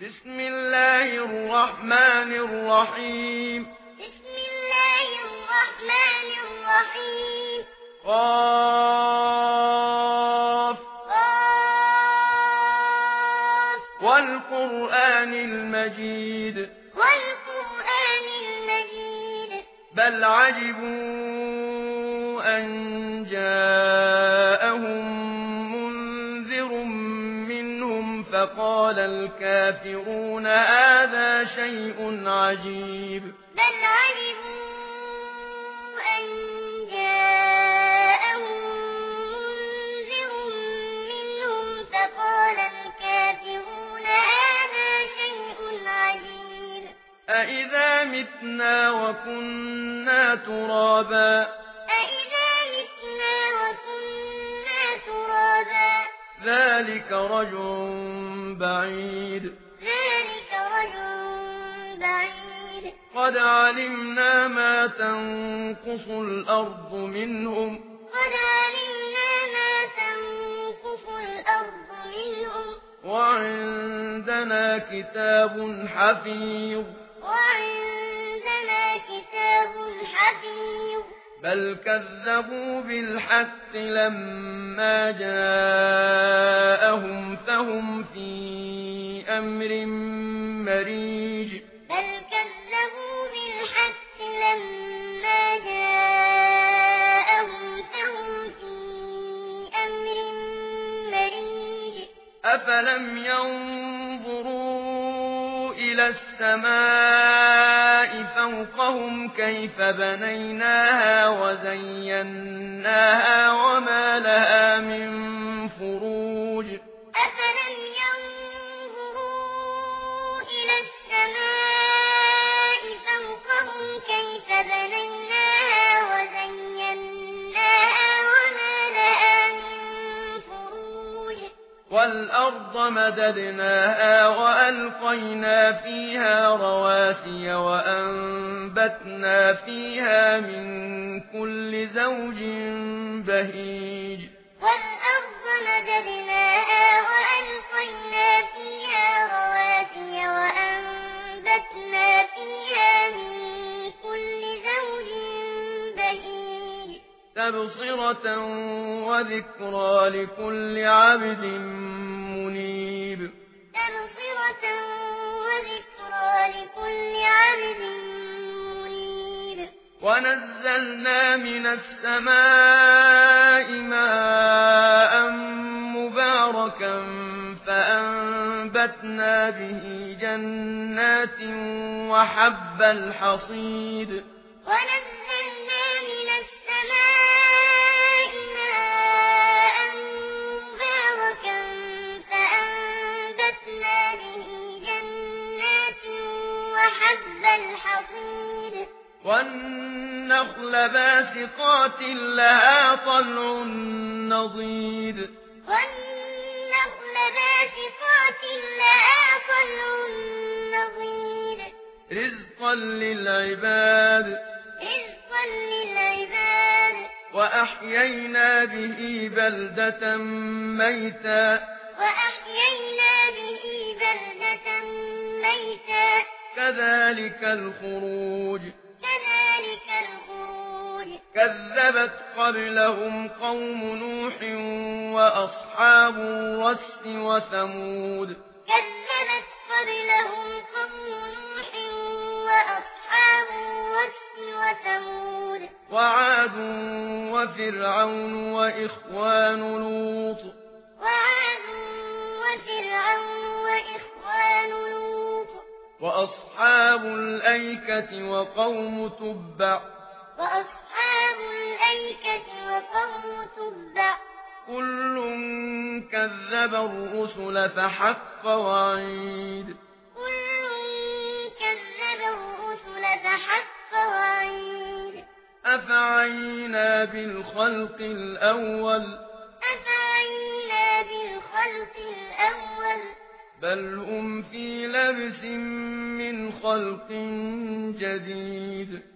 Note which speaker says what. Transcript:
Speaker 1: بسم الله الرحمن الرحيم.
Speaker 2: بسم الله الرحمن الرحيم.
Speaker 1: قاف
Speaker 2: قاف
Speaker 1: والقرآن المجيد.
Speaker 2: والقرآن المجيد.
Speaker 1: بل عجبوا أن جاءهم منذر منهم فقال الكافرون هذا شيء عجيب.
Speaker 2: بل عجبوا أن جاءهم منذر منهم فقال الكافرون هذا شيء عجيب.
Speaker 1: أإذا متنا وكنا ترابا
Speaker 2: أإذا متنا وكنا ترابا
Speaker 1: ذلك رجع بعيد.
Speaker 2: ذلك رجل بعيد.
Speaker 1: قد علمنا ما تنقص الأرض منهم
Speaker 2: قد علمنا ما تنقص الأرض منهم
Speaker 1: وعندنا كتاب حفيظ.
Speaker 2: وعندنا كتاب حفيظ.
Speaker 1: بل كذبوا بالحق لما جاءهم فهم في أمر مريج.
Speaker 2: بل كذبوا بالحق لما جاءهم فهم في أمر مريج.
Speaker 1: أفلم ينظروا إلى السماء فوقهم كيف بنيناها وزيناها وما لها من فروج.
Speaker 2: أفلم ينظروا إلى السماء فوقهم كيف بنيناها وزيناها وما لها من فروج.
Speaker 1: والأرض مددناها وألقينا فيها رواسي وأنبتنا فيها من كل زوج بهيج.
Speaker 2: والأرض مددناها وألقينا فيها رواسي وأنبتنا فيها من كل زوج بهيج.
Speaker 1: تبصرة وذكرى لكل عبد منيب.
Speaker 2: تبصرة وذكرى لكل عبد منيب.
Speaker 1: ونزلنا من السماء ماء مباركا فأنبتنا به جنات وحب الحصيد.
Speaker 2: ونزلنا من السماء ماء مباركا فأنبتنا به جنات وحب الحصيد.
Speaker 1: والنخل باسقات لها طلع نضيد.
Speaker 2: والنخل باسقات لها طلع نضيد.
Speaker 1: رزقا للعباد.
Speaker 2: رزقا للعباد.
Speaker 1: وأحيينا به بلدة ميتا.
Speaker 2: وأحيينا به بلدة ميتا.
Speaker 1: كذلك الخروج.
Speaker 2: كذلك الخروج.
Speaker 1: كذبت قبلهم قوم نوح وأصحاب الرس وثمود.
Speaker 2: كذبت قبلهم قوم نوح وأصحاب الرس وثمود.
Speaker 1: وعاد وفرعون وإخوان لوط.
Speaker 2: وعاد وفرعون وإخوان لوط.
Speaker 1: وأصحاب الأيكة وقوم تبع.
Speaker 2: وأصحاب الأيكة وقوم تبع.
Speaker 1: كل كذب الرسل فحق وعيد.
Speaker 2: كل كذب الرسل فحق وعيد.
Speaker 1: أفعينا بالخلق الأول.
Speaker 2: أفعينا بالخلق الأول.
Speaker 1: بل هم في لبس من خلق جديد.